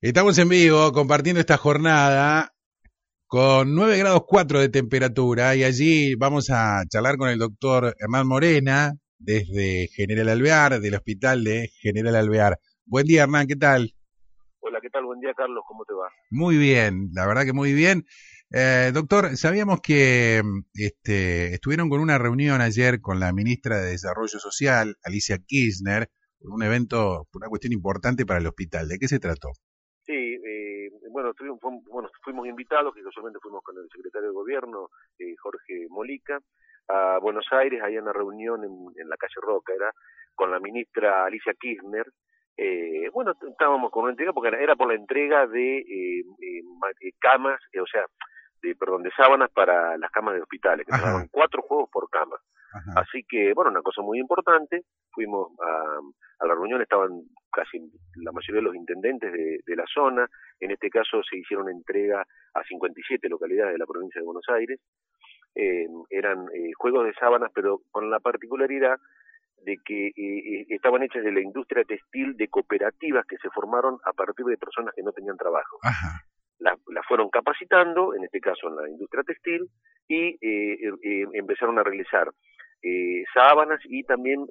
Estamos en vivo compartiendo esta jornada con 9 grados 4 de temperatura y allí vamos a charlar con el doctor Hernán Morena desde General Alvear, del hospital de General Alvear. Buen día, Hernán, ¿qué tal? Hola, ¿qué tal? Buen día, Carlos, ¿cómo te va? Muy bien, la verdad que muy bien. Doctor, sabíamos que estuvieron con una reunión ayer con la ministra de Desarrollo Social, Alicia Kirchner, un evento, una cuestión importante para el hospital. ¿De qué se trató? Sí, fuimos invitados, que casualmente fuimos con el secretario de Gobierno, Jorge Molica, a Buenos Aires, ahí en una reunión en la calle Roca, era con la ministra Alicia Kirchner. Estábamos con una entrega, porque era por la entrega de camas, de sábanas para las camas de hospitales, que nos daban 4 juegos por cama. Ajá. Así que, una cosa muy importante, fuimos a la reunión, estaban casi la mayoría de los intendentes de la zona, en este caso se hicieron entrega a 57 localidades de la provincia de Buenos Aires, eran juegos de sábanas, pero con la particularidad de que estaban hechas de la industria textil de cooperativas que se formaron a partir de personas que no tenían trabajo. Ajá. La fueron capacitando, en este caso en la industria textil, y empezaron a realizar sábanas y también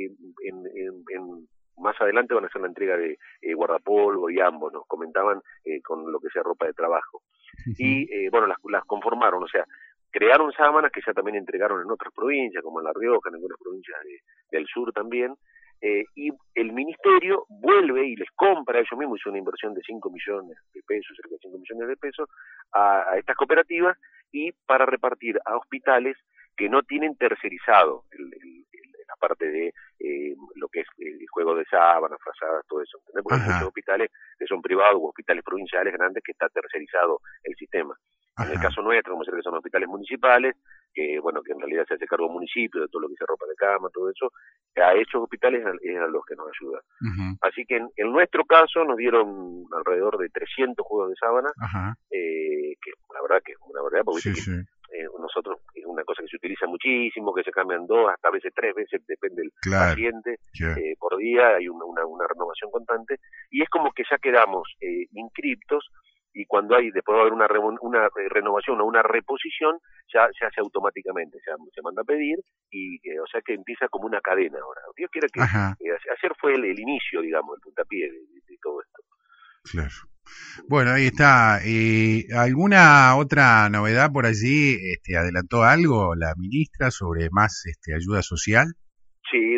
más adelante van a hacer la entrega de guardapolvo y ambos, nos comentaban con lo que sea ropa de trabajo. Y las conformaron, o sea, crearon sábanas que ya también entregaron en otras provincias, como en La Rioja, en algunas provincias del sur también, y el ministerio vuelve y les compra, ellos mismos hizo una inversión de 5 millones de pesos, cerca de 5 millones de pesos, a estas cooperativas, y para repartir a hospitales que no tienen tercerizado la parte de lo que es el juego de sábanas, frazadas, todo eso, ¿entendés? Porque hay muchos hospitales que son privados o hospitales provinciales grandes que está tercerizado el sistema. Ajá. En el caso nuestro, como sé que son hospitales municipales, que en realidad se hace cargo del municipio de todo lo que sea ropa de cama, todo eso, a esos hospitales es a los que nos ayudan. Así que en nuestro caso nos dieron alrededor de 300 juegos de sábana, que la verdad que es una verdad, porque nosotros es una cosa que se utiliza muchísimo, que se cambian 2, hasta a veces 3 veces, depende del paciente, por día, hay una renovación constante, y es como que ya quedamos inscriptos, y cuando después va a haber una renovación o una reposición, ya se hace automáticamente, se manda a pedir, y o sea que empieza como una cadena ahora. Dios quiera que ayer fue el inicio, digamos, el puntapié de todo esto. Claro. Bueno, ahí está. ¿Alguna otra novedad por allí? ¿Adelantó algo la ministra sobre más ayuda social? Sí,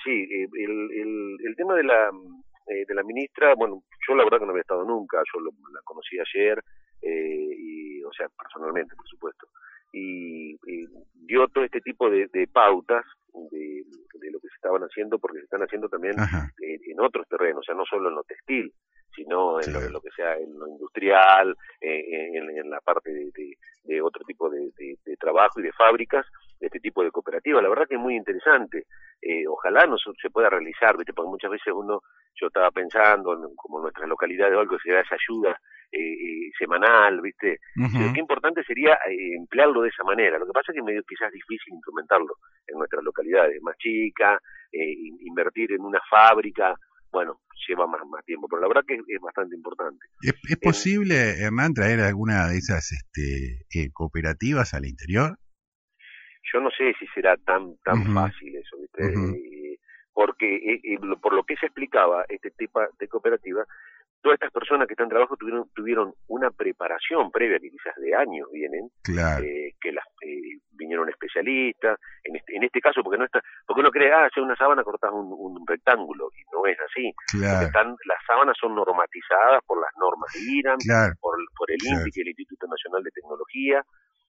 el tema de la ministra, yo la verdad que no había estado nunca, yo la conocí ayer, personalmente, por supuesto, y dio todo este tipo de pautas de lo que se estaban haciendo, porque se están haciendo también en otros terrenos, o sea, no solo en lo textil, sino en lo que sea en lo industrial, en la parte de otro tipo de trabajo y de fábricas, de este tipo de cooperativas. La verdad que es muy interesante. Ojalá no se pueda realizar, ¿viste? Porque muchas veces yo estaba pensando, como en nuestras localidades o algo, se da esa ayuda semanal, ¿viste? Pero qué importante sería emplearlo de esa manera. Lo que pasa es que es medio quizás difícil implementarlo en nuestras localidades más chicas, invertir en una fábrica, lleva más tiempo, pero la verdad que es bastante importante. ¿Es posible, Hernán, traer alguna de esas cooperativas al interior? Yo no sé si será tan fácil eso, ¿viste? Porque por lo que se explicaba, este tipo de cooperativa, todas estas personas que están en trabajo tuvieron una preparación previa, que quizás de años vienen, que vinieron especialistas, en este caso, porque uno cree, hace una sábana cortás un rectángulo, y no es así. Porque las sábanas son normatizadas por las normas de IRAM, por el INPI, que es el Instituto Nacional de Tecnología,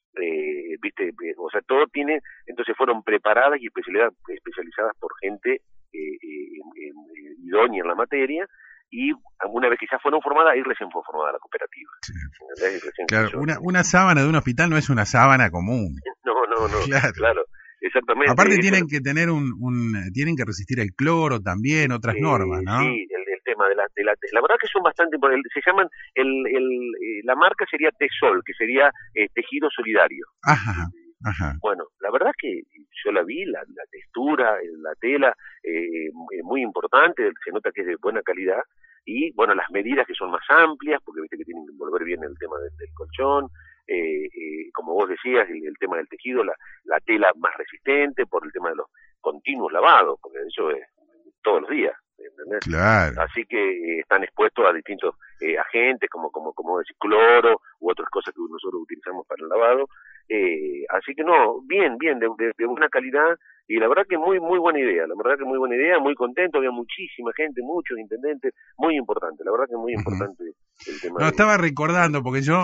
o sea, todo tiene, entonces fueron preparadas y especializadas por gente idónea en la materia, y alguna vez que ya fueron formadas, ahí recién fue formada la cooperativa. Claro, una sábana de un hospital no es una sábana común. No, claro, exactamente. Aparte tienen que tener tienen que resistir el cloro también, otras normas, ¿no? Sí, el tema de la verdad que son bastante importantes. Se llaman, la marca sería Tesol, que sería tejido solidario. Ajá. Bueno, la verdad que yo la vi, la textura, la tela, muy importante, se nota que es de buena calidad, y bueno, las medidas que son más amplias, porque viste que tienen que envolver bien el tema del colchón, como vos decías, el tema del tejido, la tela más resistente, por el tema de los continuos lavados, porque eso es todos los días, ¿entendés? Claro. Así que están expuestos a distintos agentes, como decir, cloro u otras cosas que nosotros utilizamos para el lavado. Así que no, bien, de buena calidad, y la verdad que muy buena idea, muy contento, había muchísima gente, muchos intendentes, muy importante, la verdad que muy importante el tema. No, estaba recordando, porque yo,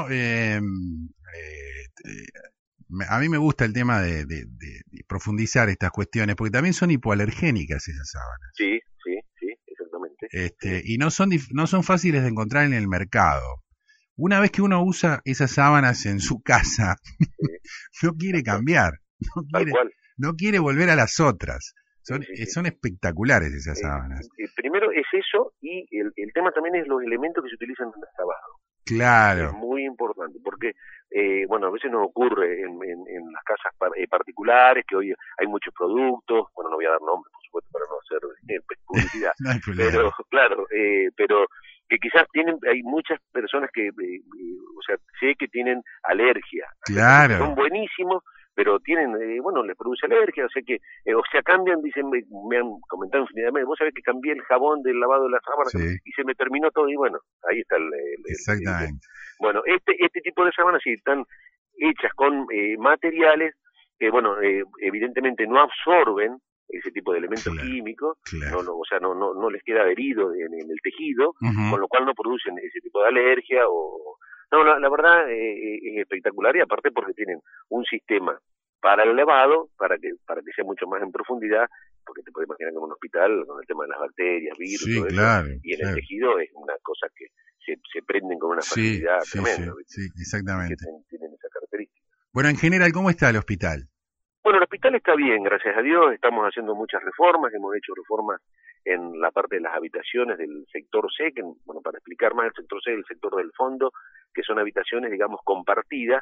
a mí me gusta el tema de profundizar estas cuestiones, porque también son hipoalergénicas esas sábanas. Sí, exactamente. Y no son fáciles de encontrar en el mercado. Una vez que uno usa esas sábanas en su casa, no quiere cambiar, no quiere volver a las otras. Son espectaculares esas sábanas. Primero es eso, y el tema también es los elementos que se utilizan en el lavado. Claro. Es muy importante, porque a veces nos ocurre en las casas particulares, que hoy hay muchos productos, bueno, no voy a dar nombres, por supuesto, para no hacer publicidad, No hay problema. pero claro, pero que quizás hay muchas personas que, sé que tienen alergia, claro, son buenísimos, pero tienen, les produce alergia, o sea, cambian, dicen, me han comentado infinitamente, vos sabés que cambié el jabón del lavado de las sábanas y se me terminó todo, y bueno, ahí está exactamente. Bueno, este tipo de sábanas sí están hechas con materiales que, evidentemente no absorben ese tipo de elementos químicos, no les queda adherido en el tejido, con lo cual no producen ese tipo de alergia No, la verdad es espectacular, y aparte porque tienen un sistema para el lavado, para que sea mucho más en profundidad, porque te puedes imaginar que en un hospital, con el tema de las bacterias, virus, todo eso, y en el tejido es una cosa que se prenden con una facilidad tremenda. Sí, exactamente. Tienen esa característica. Bueno, en general, ¿cómo está el hospital? Bueno, el hospital está bien, gracias a Dios, estamos haciendo muchas reformas, hemos hecho reformas en la parte de las habitaciones del sector C, que, para explicar más, el sector C es el sector del fondo, que son habitaciones, digamos, compartidas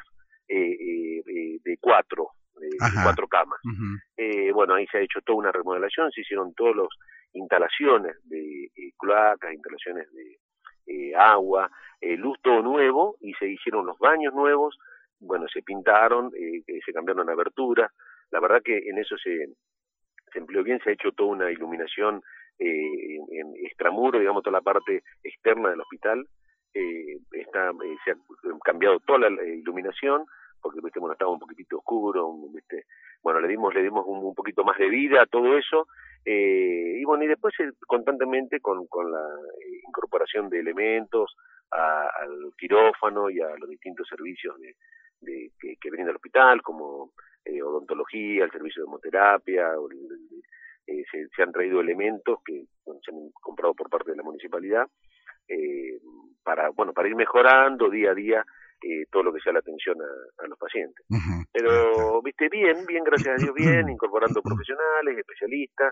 de cuatro camas. Ahí se ha hecho toda una remodelación, se hicieron todas las instalaciones de cloacas, instalaciones de agua, luz, todo nuevo, y se hicieron los baños nuevos, se pintaron, se cambiaron aberturas. La verdad que en eso se empleó bien, se ha hecho toda una iluminación en extramuro, digamos, toda la parte externa del hospital. Se ha cambiado toda la iluminación, porque estaba un poquitito oscuro, le dimos un poquito más de vida a todo eso, y después constantemente con la incorporación de elementos al quirófano y a los distintos servicios que brinda el hospital, como odontología, el servicio de hemoterapia, se han traído elementos que se han comprado por parte de la municipalidad para ir mejorando día a día todo lo que sea la atención a los pacientes. Pero, bien, gracias a Dios, bien, incorporando profesionales, especialistas,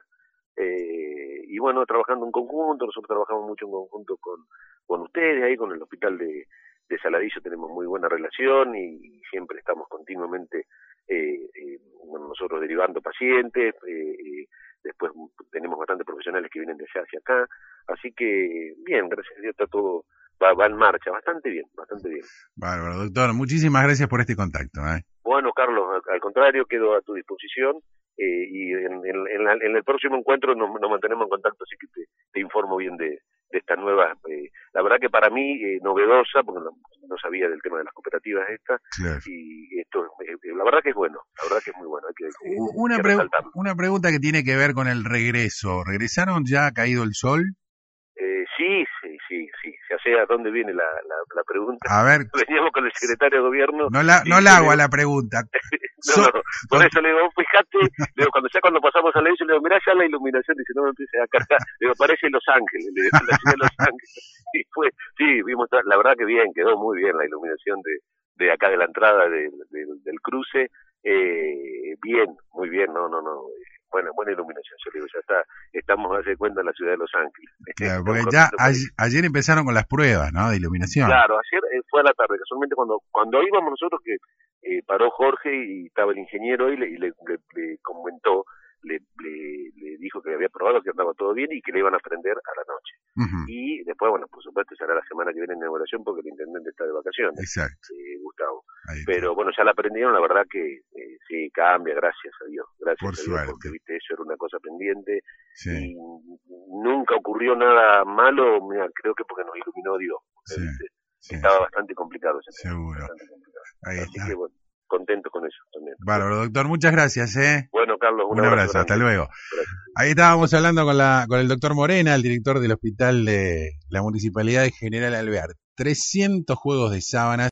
y trabajando en conjunto. Nosotros trabajamos mucho en conjunto con ustedes, ahí con el hospital de Saladillo tenemos muy buena relación, y siempre estamos continuamente nosotros derivando pacientes, después tenemos bastantes profesionales que vienen de allá hacia acá, así que bien, gracias a Dios está todo, va en marcha, bastante bien. Bárbaro, doctor, muchísimas gracias por este contacto. Bueno, Carlos, al contrario, quedo a tu disposición, y en el próximo encuentro nos mantenemos en contacto, así que te informo bien de esta nueva, la verdad que para mí novedosa, porque no sabía del tema de las cooperativas estas, y esto la verdad que es bueno, la verdad que es muy bueno, hay que una pregunta que tiene que ver con el regreso. ¿Regresaron ya? ¿Ha caído el sol? Sí, ya sé a dónde viene la pregunta. A ver. Veníamos con el secretario de gobierno. No la hago a la pregunta. No, por eso le digo, fíjate, cuando pasamos a la isla, le digo, mirá ya la iluminación, dice, no me empieces a cargar, le digo, parece Los Ángeles, le digo, la ciudad de Los Ángeles. Y vimos, la verdad que bien, quedó muy bien la iluminación de acá de la entrada del cruce, bien, muy bien, buena iluminación, yo digo, ya estamos, hace cuenta, en la ciudad de Los Ángeles. Claro, porque ya ayer empezaron con las pruebas, ¿no?, de iluminación. Claro, ayer fue a la tarde, casualmente cuando íbamos nosotros, que paró Jorge y estaba el ingeniero y le comentó, le dijo que había probado, que andaba todo bien y que le iban a prender a la noche. Y después, bueno, por supuesto, será la semana que viene en inauguración porque el intendente está de vacaciones. Exacto. Gustavo. Pero bueno, ya la aprendieron, la verdad que sí, cambia, gracias a Dios. Gracias por a Dios, suerte. porque, viste, eso era una cosa pendiente. Sí. Y nunca ocurrió nada malo, mira, creo que porque nos iluminó Dios. Porque, Sí. Sí. Estaba bastante complicado ese tema. Seguro. Bastante complicado. Ahí Así está. que bueno, contento con eso también. Bárbaro, doctor, muchas gracias. Bueno, Carlos, un abrazo, hasta luego. Gracias. Ahí estábamos hablando con el doctor Morena, el director del hospital de la Municipalidad de General Alvear. 300 juegos de sábanas.